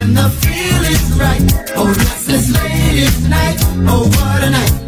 the feeling's right. Oh, restless ladies night. Oh, what a night.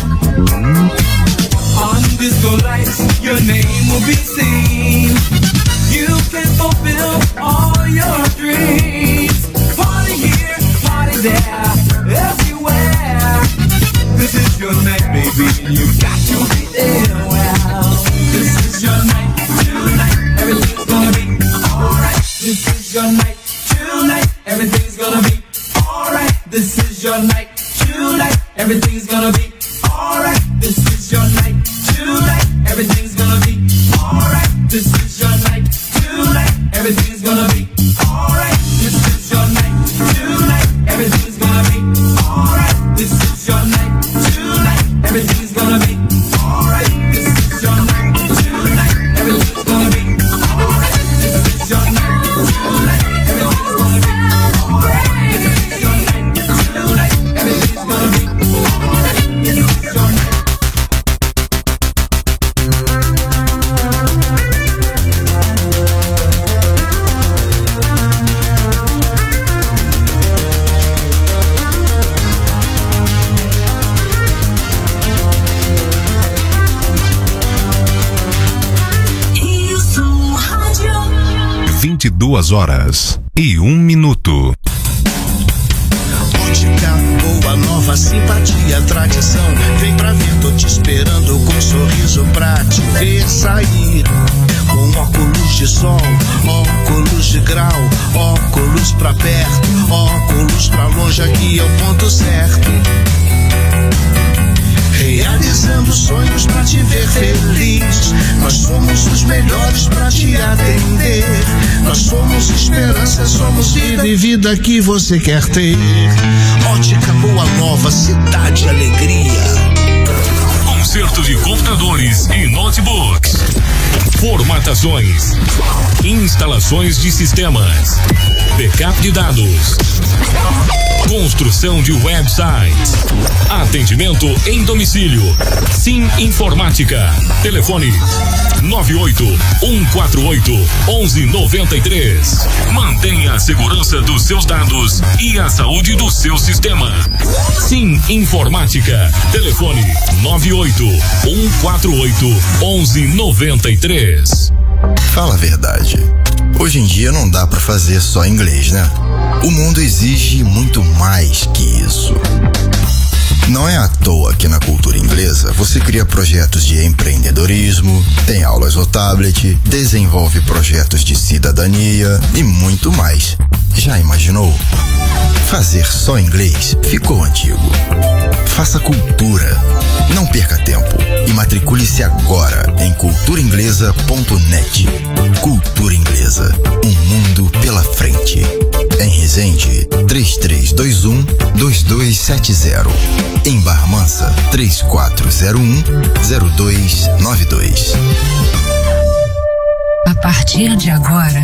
On disco lights, your name will be seen. You can fulfill all your dreams. Party here, party there, everywhere. This is your night, baby, and you got to be there. Well, this is your night, tonight. Everything's gonna be alright. This is your night, tonight. Everything's gonna be alright. This is your night, tonight. Everything's gonna be alright. This is your night, tonight. Everything's gonna be alright. This is your night, tonight. Everything's gonna be alright. This is your night, tonight. Everything's gonna be alright. This is your night, tonight. Everything's gonna be alright. This is your night, tonight. Everything's gonna be alright. This is your night, tonight. Everything's gonna be alright. This is your night, tonight. Everything's gonna be alright. This is your night. (22h01). Ótica, boa nova, simpatia, tradição. Vem pra ver, tô te esperando com um sorriso pra te ver sair. Com óculos de sol, óculos de grau, óculos pra perto, óculos pra longe, aqui é o ponto certo. Realizando sonhos pra te ver feliz. Nós somos os melhores pra te atender. Nós somos esperança, somos vida e vida que você quer ter. Ótica Boa Nova, cidade alegria. Conserto de computadores e notebooks. Formatações. Instalações de sistemas. Backup de dados. Construção de websites. Atendimento em domicílio. Sim Informática. Telefone 98-148-1193. Mantenha a segurança dos seus dados e a saúde do seu sistema. Sim Informática. Telefone 98-148-1193. Fala a verdade. Hoje em dia não dá pra fazer só inglês, né? O mundo exige muito mais que isso. Não é à toa que na cultura inglesa você cria projetos de empreendedorismo, tem aulas no tablet, desenvolve projetos de cidadania e muito mais. Já imaginou? Fazer só inglês ficou antigo. Faça cultura. Não perca tempo e matricule-se agora em culturainglesa.net. Cultura Inglesa, um mundo pela frente. Em Resende, 3321-2270. Em Barra Mansa, 3401-0292. A partir de agora,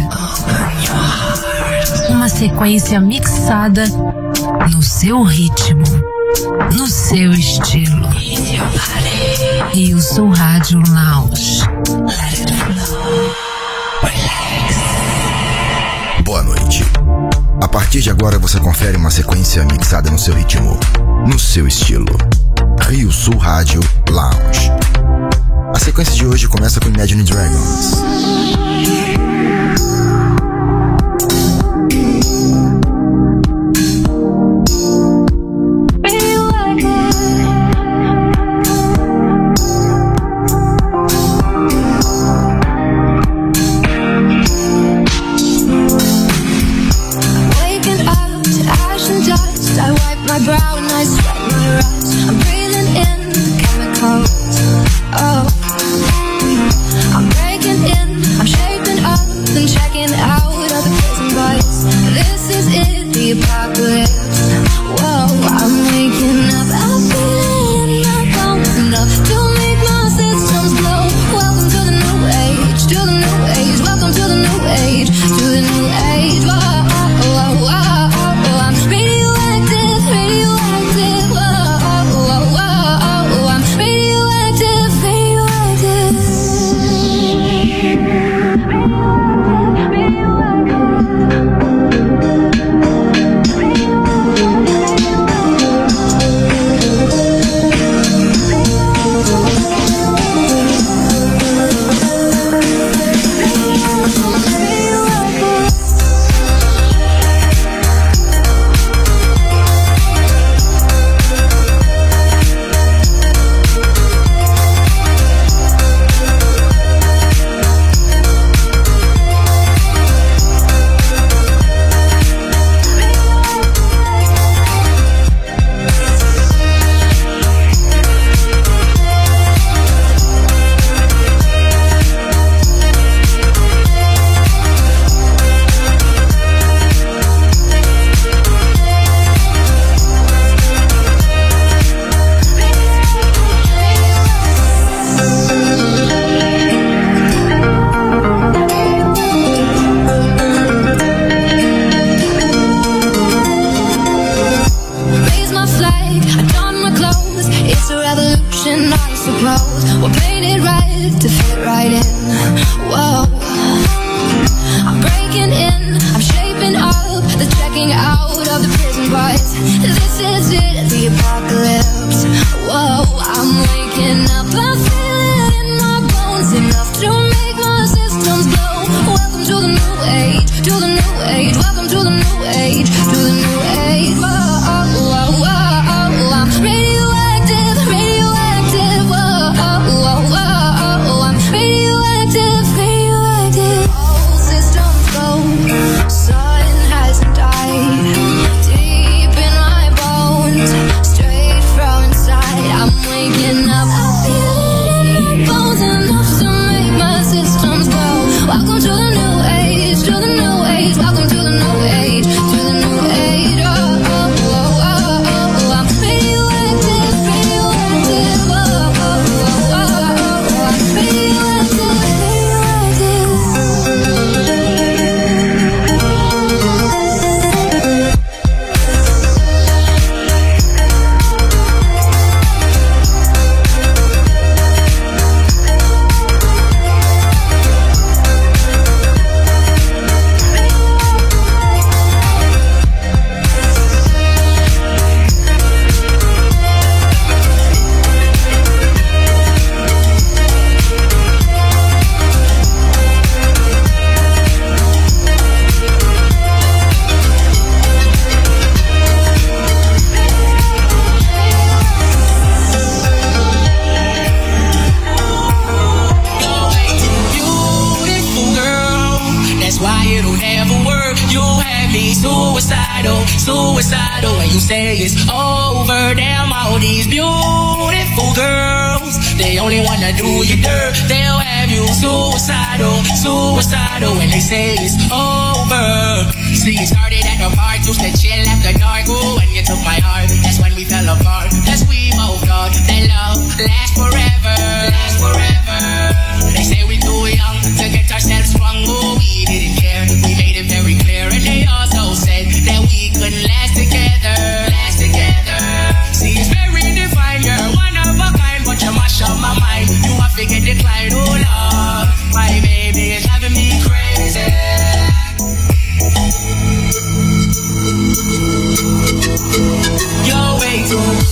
uma sequência mixada no seu ritmo, no seu estilo. E o Soul Rádio Lounge. Let it flow. Relax. Boa noite. A partir de agora você confere uma sequência mixada no seu ritmo, no seu estilo. Rio Sul Rádio Lounge. A sequência de hoje começa com Imagine Dragons. breaking out of the prison bars. This is it, the apocalypse. Whoa, I'm waking up, I feel it in my bones, enough to make my systems blow. Welcome to the new age, to the new age. Welcome to the new age, to the new age. Whoa, whoa, whoa, I'm radioactive, radioactive. Whoa, whoa, whoa, I'm radioactive, radioactive. All systems go, sun hasn't died. Deep in my bones, straight from inside, I'm waking up. I feel it in my bones, enough to make my systems go. Welcome to the new age, to the new age. Welcome to the new age, to the new age. Oh, oh, oh, oh, oh. I'm radioactive, radioactive. Oh, oh, oh, oh, oh. I'm radioactive, radioactive. Suicidal when you say it's over. Damn, all these beautiful girls, they only wanna do you dirt. They'll have you suicidal, suicidal when they say it's over. See, it started at the bar, used to chill after dark. Ooh, when you took my heart, that's when we fell apart. That's we both thought that love lasts forever, lasts forever. They say we too young to get ourselves sprung. Ooh, we didn't care, we made it very clear. And they also said that we couldn't last together, last together. See, it's very defined, you're one of a kind, but you mash up my mind. You have to get declined, oh Lord. My baby is driving me crazy. You're way too.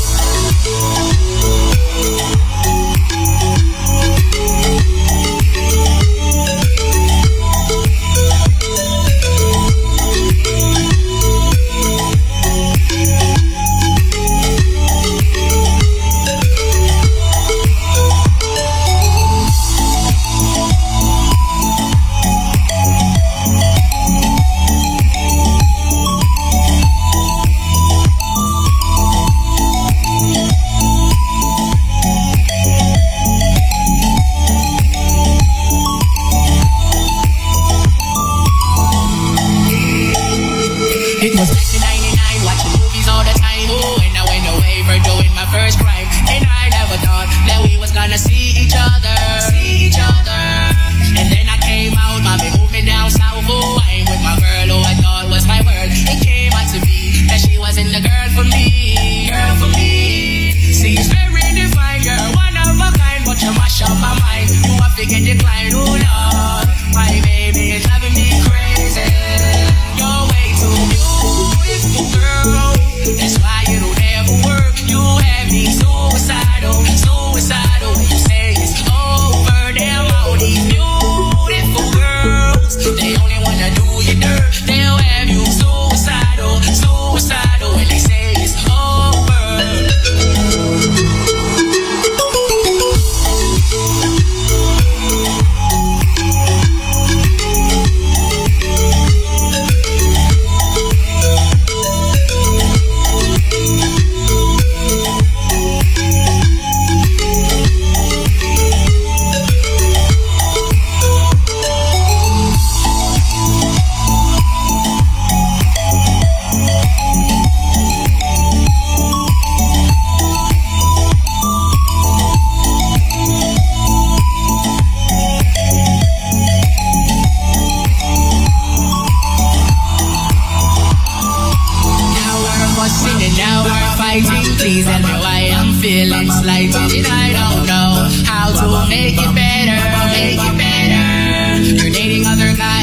Please tell me why I'm feeling slighted and I don't know how to make it better, make it better. You're dating other guys, you're telling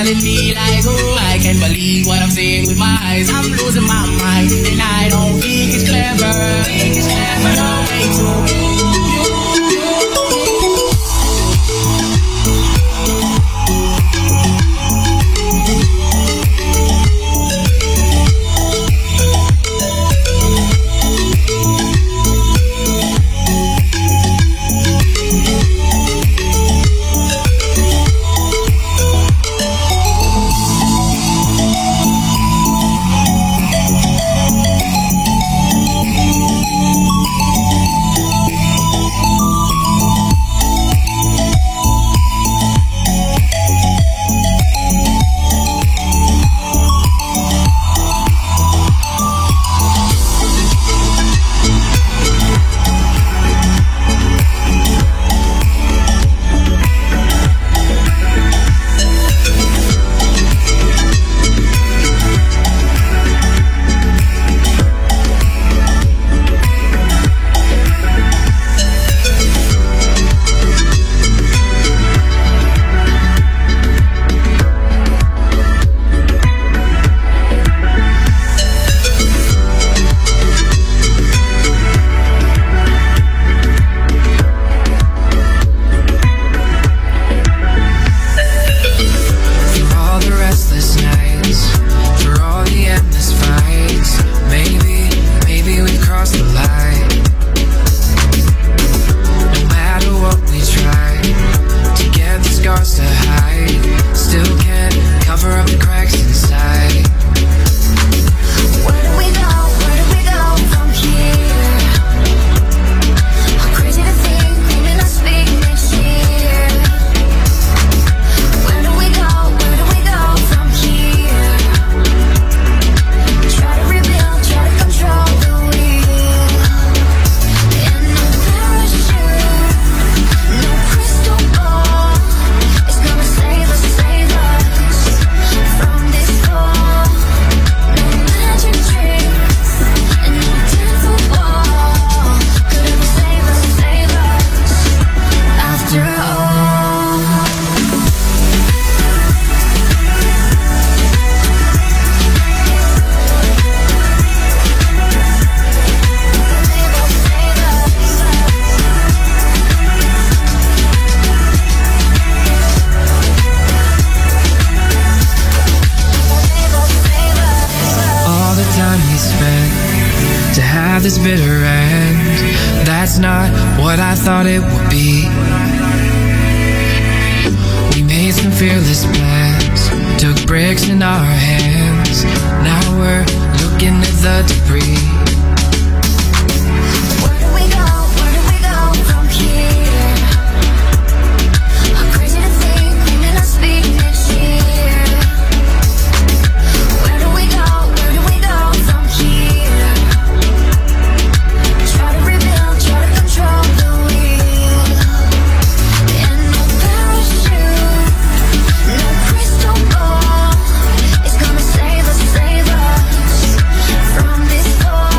calling me like, oh, I can't believe what I'm seeing with my eyes. I'm losing my mind, and I don't think it's clever. No way to this bitter end. That's not what I thought it would be. We made some fearless plans, took bricks in our hands. Now we're looking at the debris. Where do we go from here? How crazy to think we may not speak next year. Where do we go from here? Try to rebuild, try to control the wheel. And no parachute, no crystal ball is gonna save us from this fall.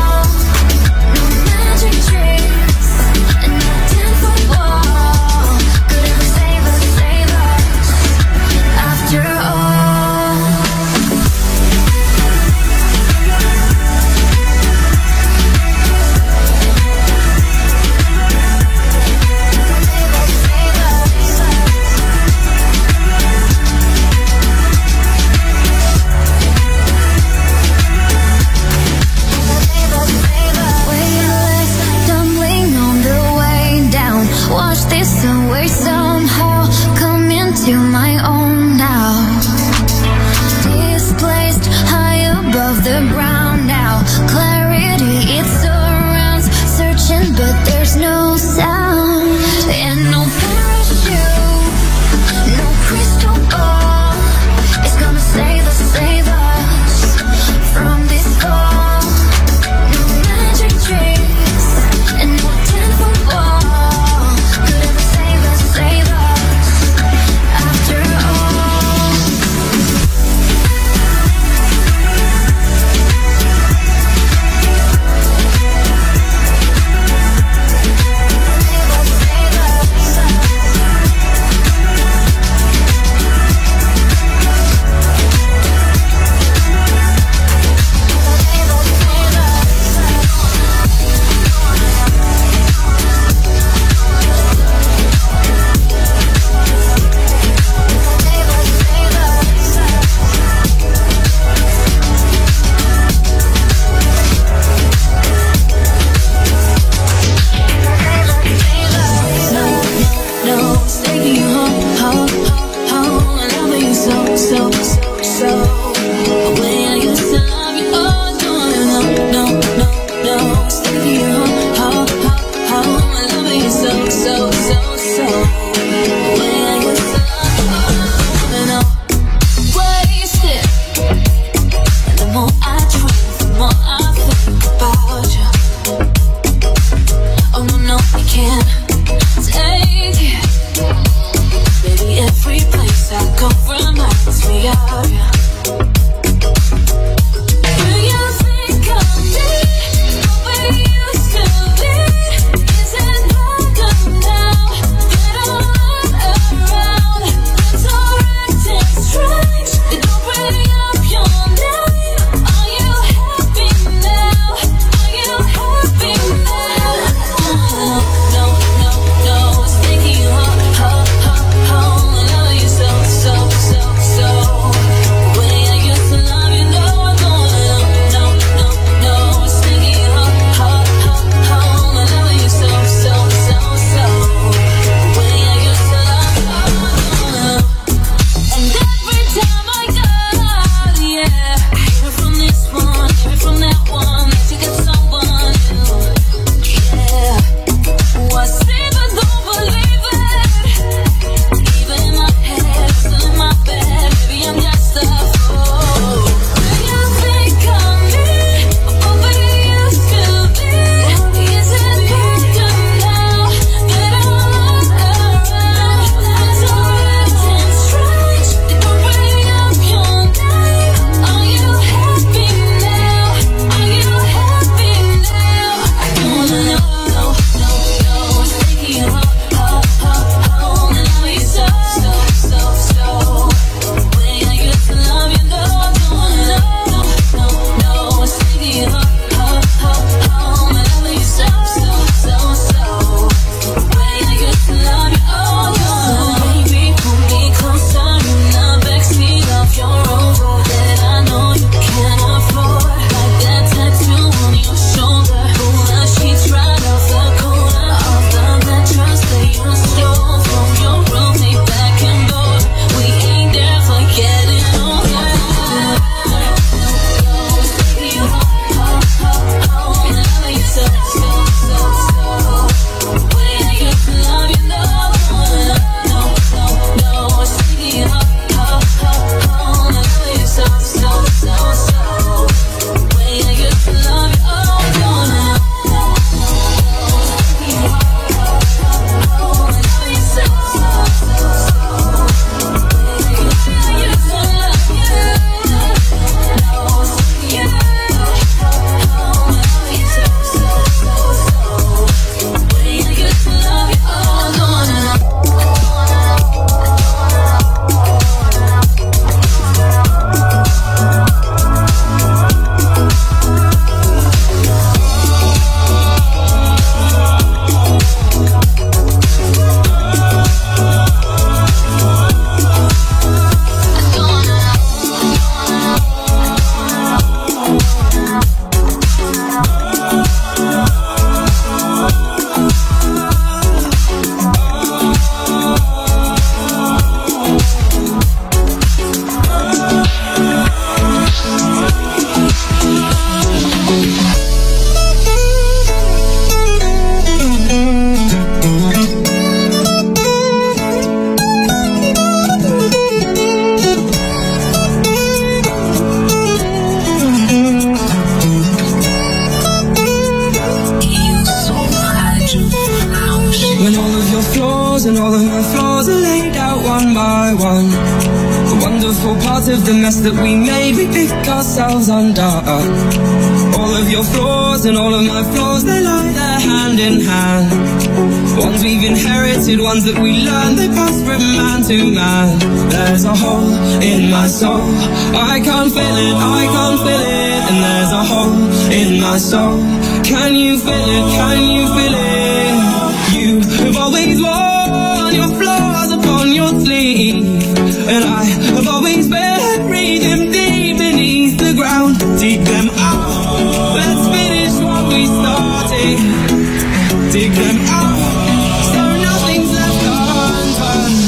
and all of my flaws are laid out one by one. The wonderful parts of the mess that we made, we pick ourselves undone. All of your flaws and all of my flaws, they lie there hand in hand. Ones we've inherited, ones that we learned, they pass from man to man. There's a hole in my soul, I can't feel it, I can't feel it. And there's a hole in my soul, can you feel it, can you feel it? You have always worn your flaws upon your sleeve, and I have always buried them deep beneath the ground. Dig them out, let's finish what we started. Dig them out, so nothing's left undone.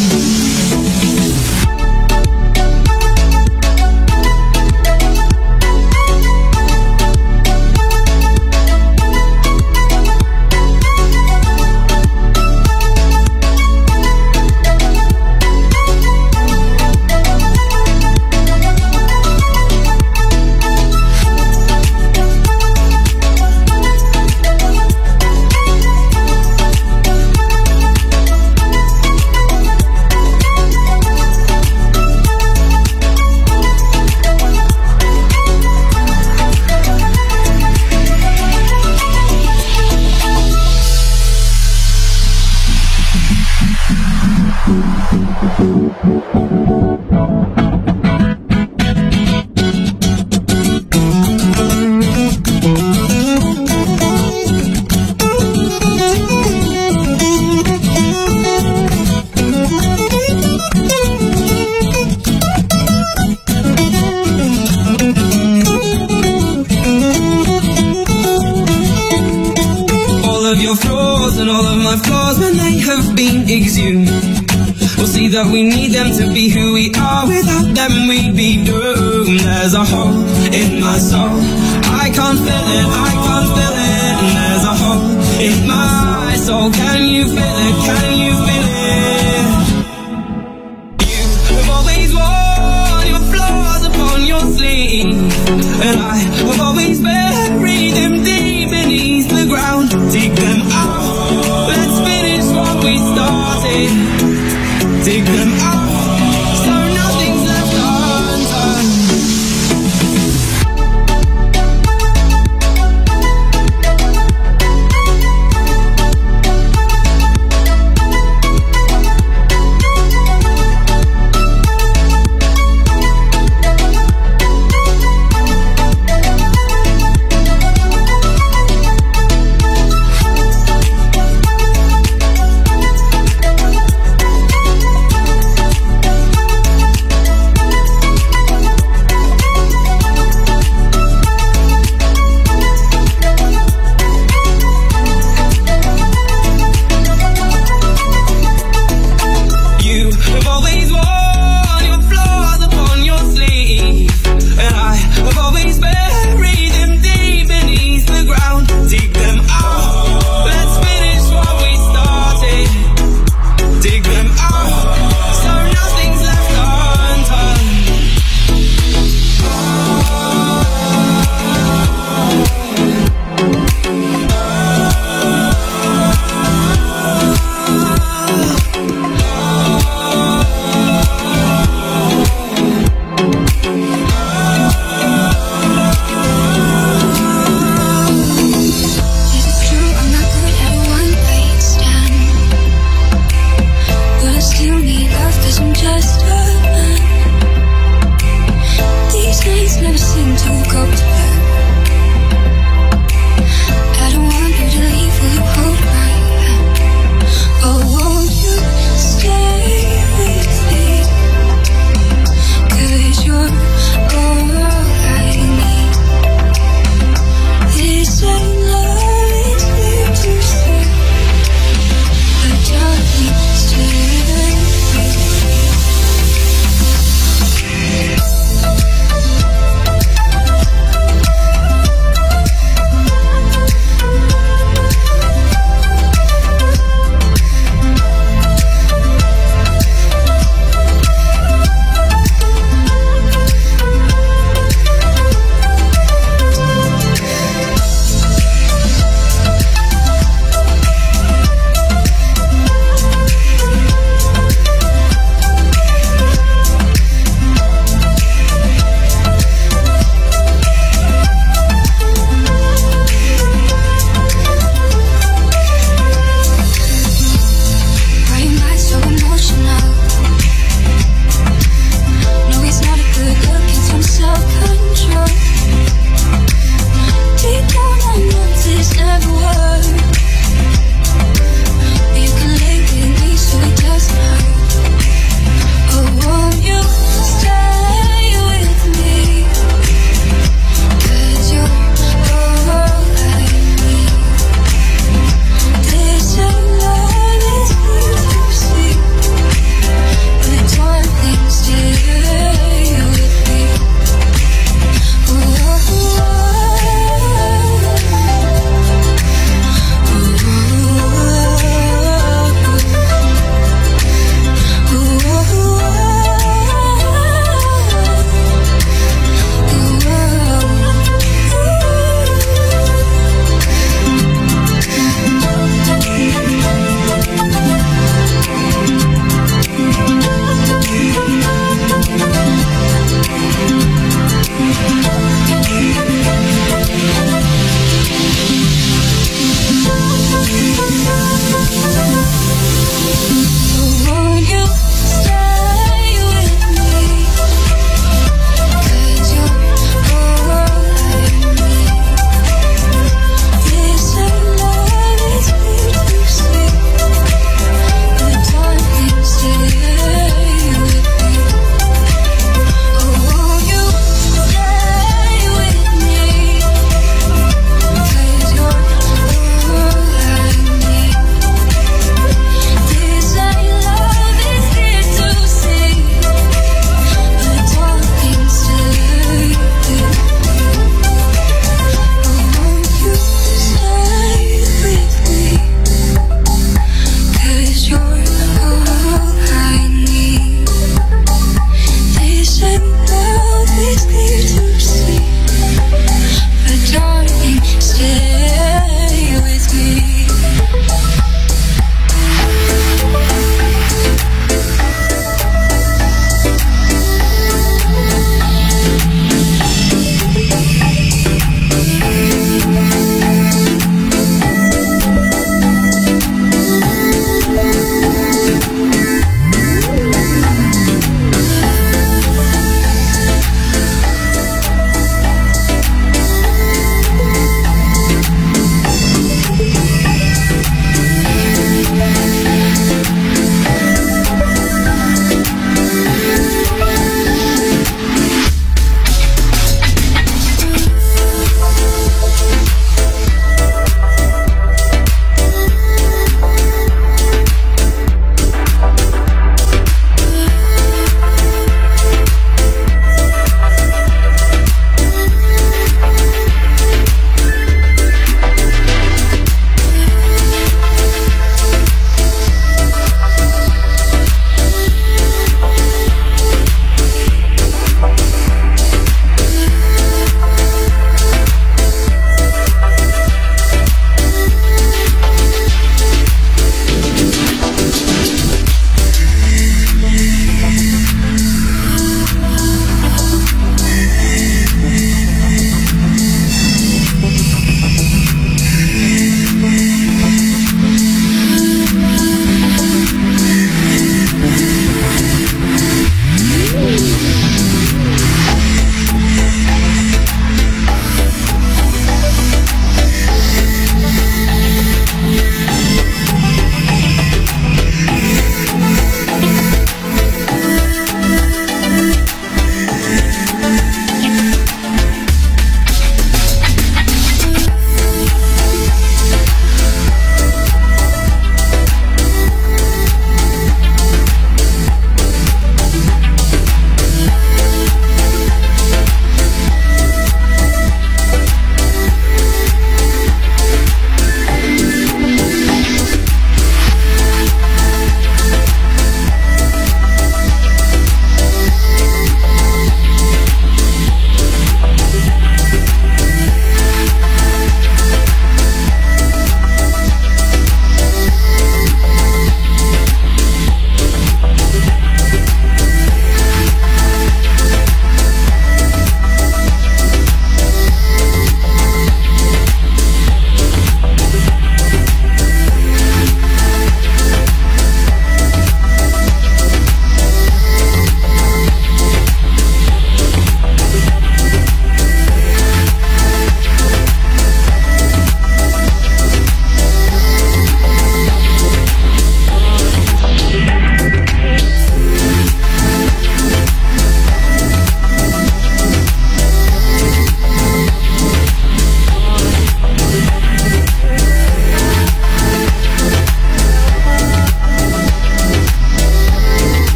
That we need them to be who we are, without them we'd be doomed. There's a hole in my soul, I can't feel it, I can't feel it. And there's a hole in my soul, can you feel it, can you feel it? You have always worn your flaws upon your sleeve, and I have always buried them deep beneath the ground. Dig them out, let's finish what we started. Dig them out, so nothing's left undone.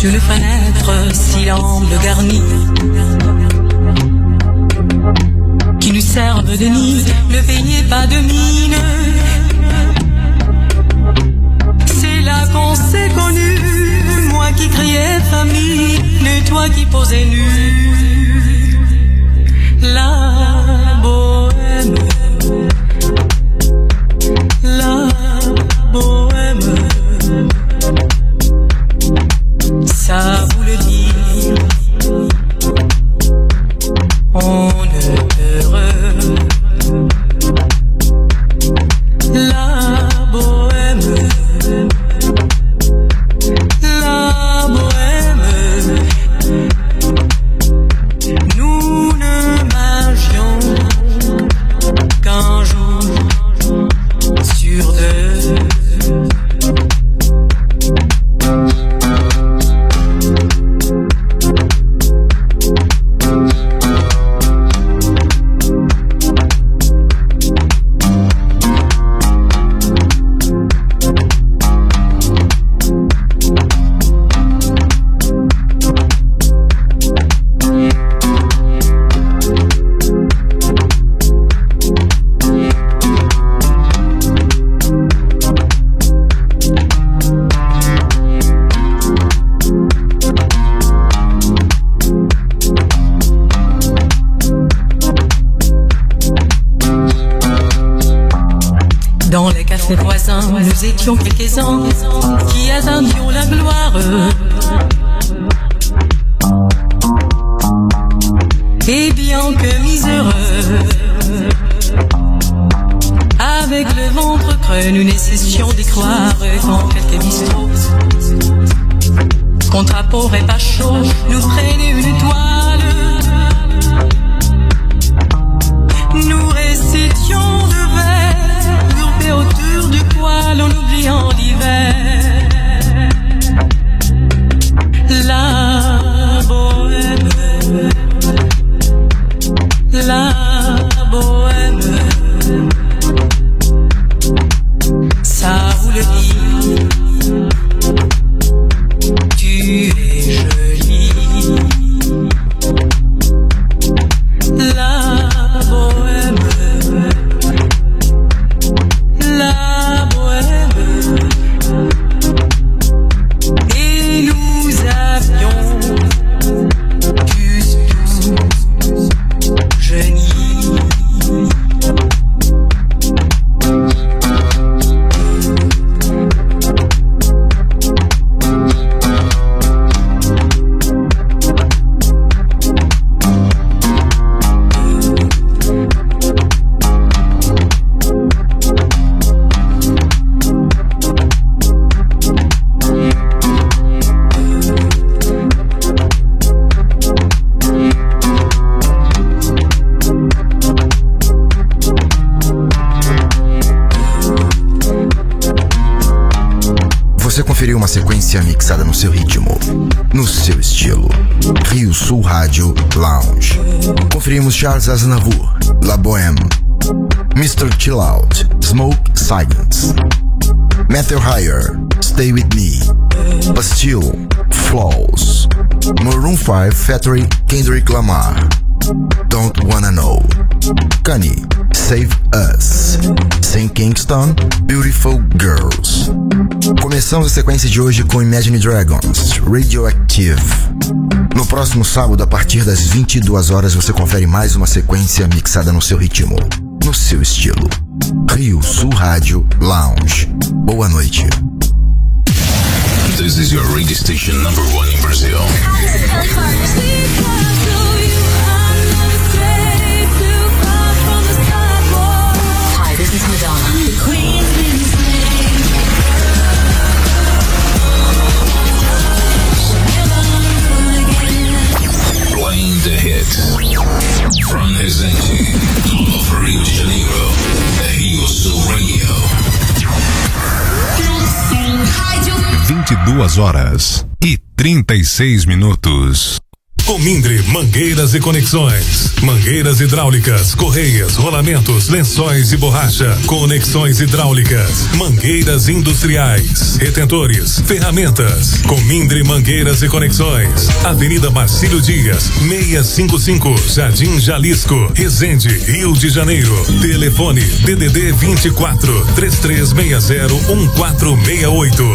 sur les fenêtres, si l'amble garni, qui nous servent de nid, ne peignez pas de mine. C'est là qu'on s'est connus, moi qui criais famille, et toi qui posais nu. La bohème, la bohème, ça vous le dit, on heureux. La bohème, la bohème, nous ne marchions qu'un jour sur deux. Dans les cafés voisins, nous étions quelques-uns qui attendions la gloire. Et bien que miséreux, avec le ventre creux, nous ne cessions d'y croire. Quand quelques bistrots, contre apport et pas chaud, nous prenaient une toile. Nous récitions de vers autour du poêle en oubliant l'hiver. La bohème, la bohème, ça vous le dit, tu es jolie. La bohème, la bohème, et nous avions tous jeunis. Você conferiu uma sequência mixada no seu ritmo, no seu estilo. Rio Sul Rádio Lounge. Conferimos Charles Aznavour, La Bohème, Mr. Chill Out, Smoke Silence, Matthew Higher, Stay With Me, Bastille, Flaws, Maroon 5 Factory, Kendrick Lamar, Don't Wanna Know, Kanye, Save Us, Sam Kingston, Beautiful Girls. Começamos a sequência de hoje com Imagine Dragons, Radioactive. No próximo sábado, a partir das 22 horas, você confere mais uma sequência mixada no seu ritmo, no seu estilo. Rio Sul Rádio Lounge. Boa noite. This is your radio station number 1 in Brazil. Hi, this is Madonna. The Queen's been Playing the hits from Resende, all over Rio de Janeiro, the Rio Sul Radio. 22 horas e 36 minutos. Comindre Mangueiras e Conexões. Mangueiras hidráulicas, correias, rolamentos, lençóis e borracha. Conexões hidráulicas, mangueiras industriais, retentores, ferramentas. Comindre Mangueiras e Conexões. Avenida Marcílio Dias, 655, Jardim Jalisco, Resende, Rio de Janeiro. Telefone DDD 24 3360 1468.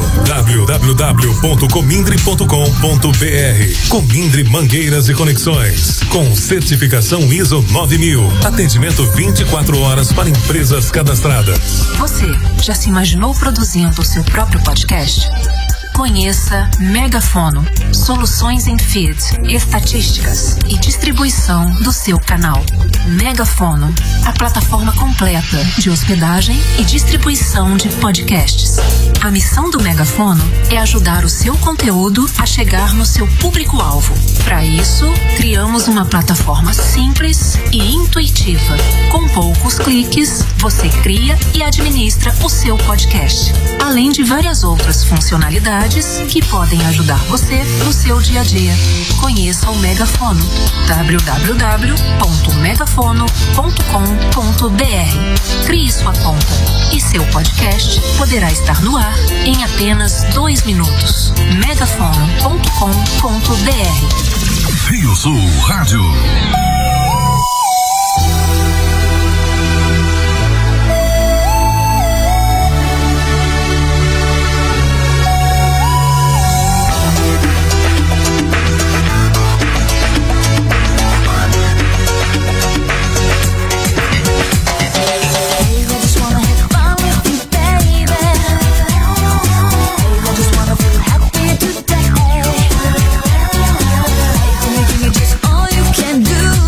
www.comindre.com.br. Comindre Mangueiras e Conexões, com certificação ISO 9000. Atendimento 24 horas para empresas cadastradas. Você já se imaginou produzindo o seu próprio podcast? Conheça Megafono, soluções em feed, estatísticas e distribuição do seu canal. Megafono, a plataforma completa de hospedagem e distribuição de podcasts. A missão do Megafono é ajudar o seu conteúdo a chegar no seu público-alvo. Para isso, criamos uma plataforma simples e intuitiva. Com poucos cliques, você cria e administra o seu podcast, além de várias outras funcionalidades que podem ajudar você no seu dia a dia. Conheça o Megafono, www.megafono.com.br. Crie sua conta e seu podcast poderá estar no ar em apenas 2 minutos. megafono.com.br. Rio Sul Rádio. All you can do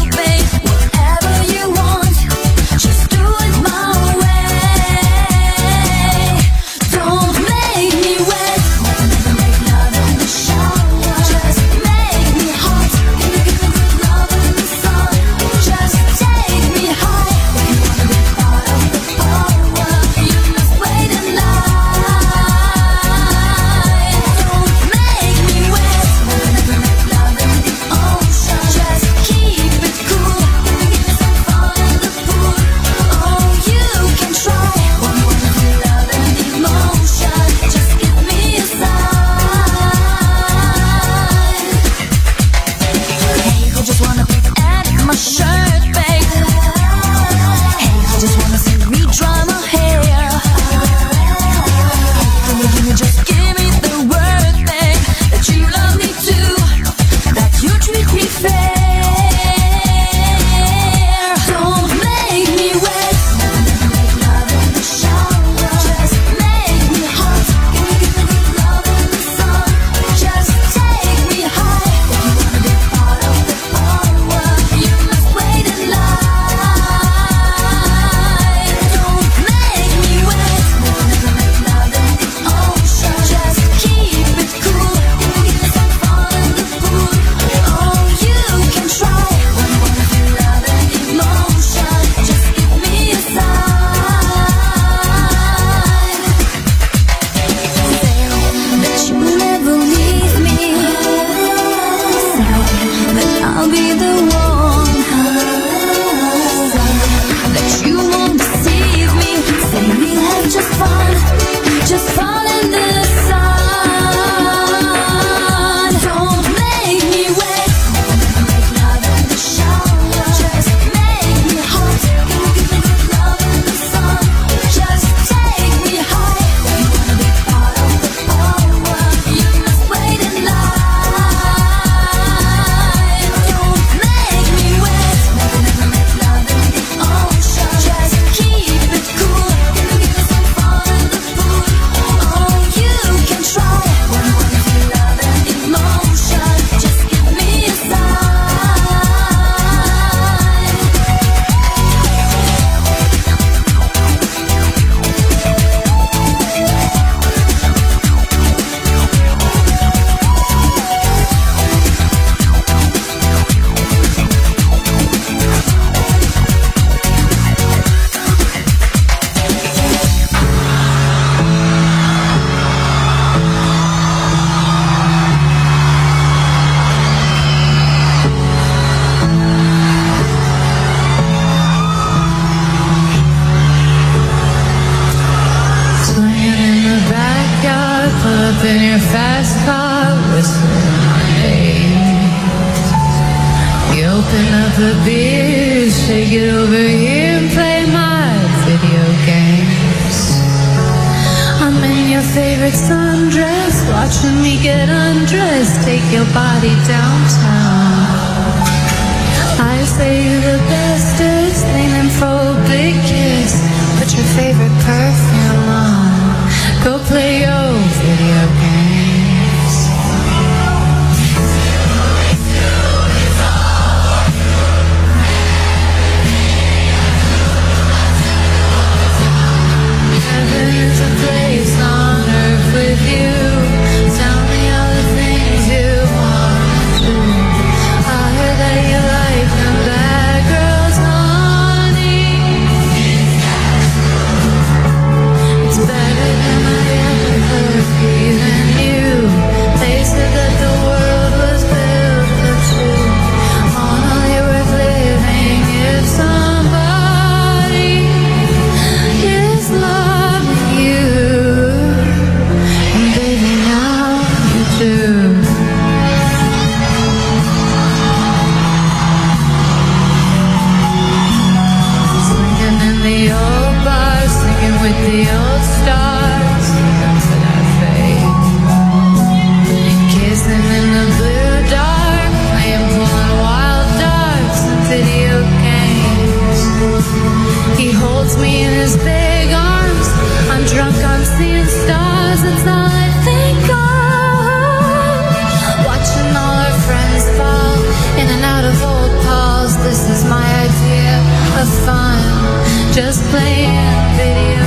in your fast car, whistling my name. You open up a beer, shake it over here and play my video games. I'm in your favorite sundress, watching me get undressed, take your body downtown. I say you're the bestest, leaning for a big kiss, put your favorite perfume on, go play your video games. Heaven is a place on earth with you. Tell me all the things you want to do. I heard that you like them bad girls, honey. It's better than I ever heard, even you. They said that the world was built for two, only worth living if somebody is loving you. And baby, now you do. Swinging in the old bar, singing with the old stars, for that fate. Kissing in the blue dark, playing pulling wild darts and video games. He holds me in his big arms. I'm drunk, I'm seeing stars. That's all I think of. Watching all our friends fall in and out of old Pauls. This is my idea of fun. Just playing video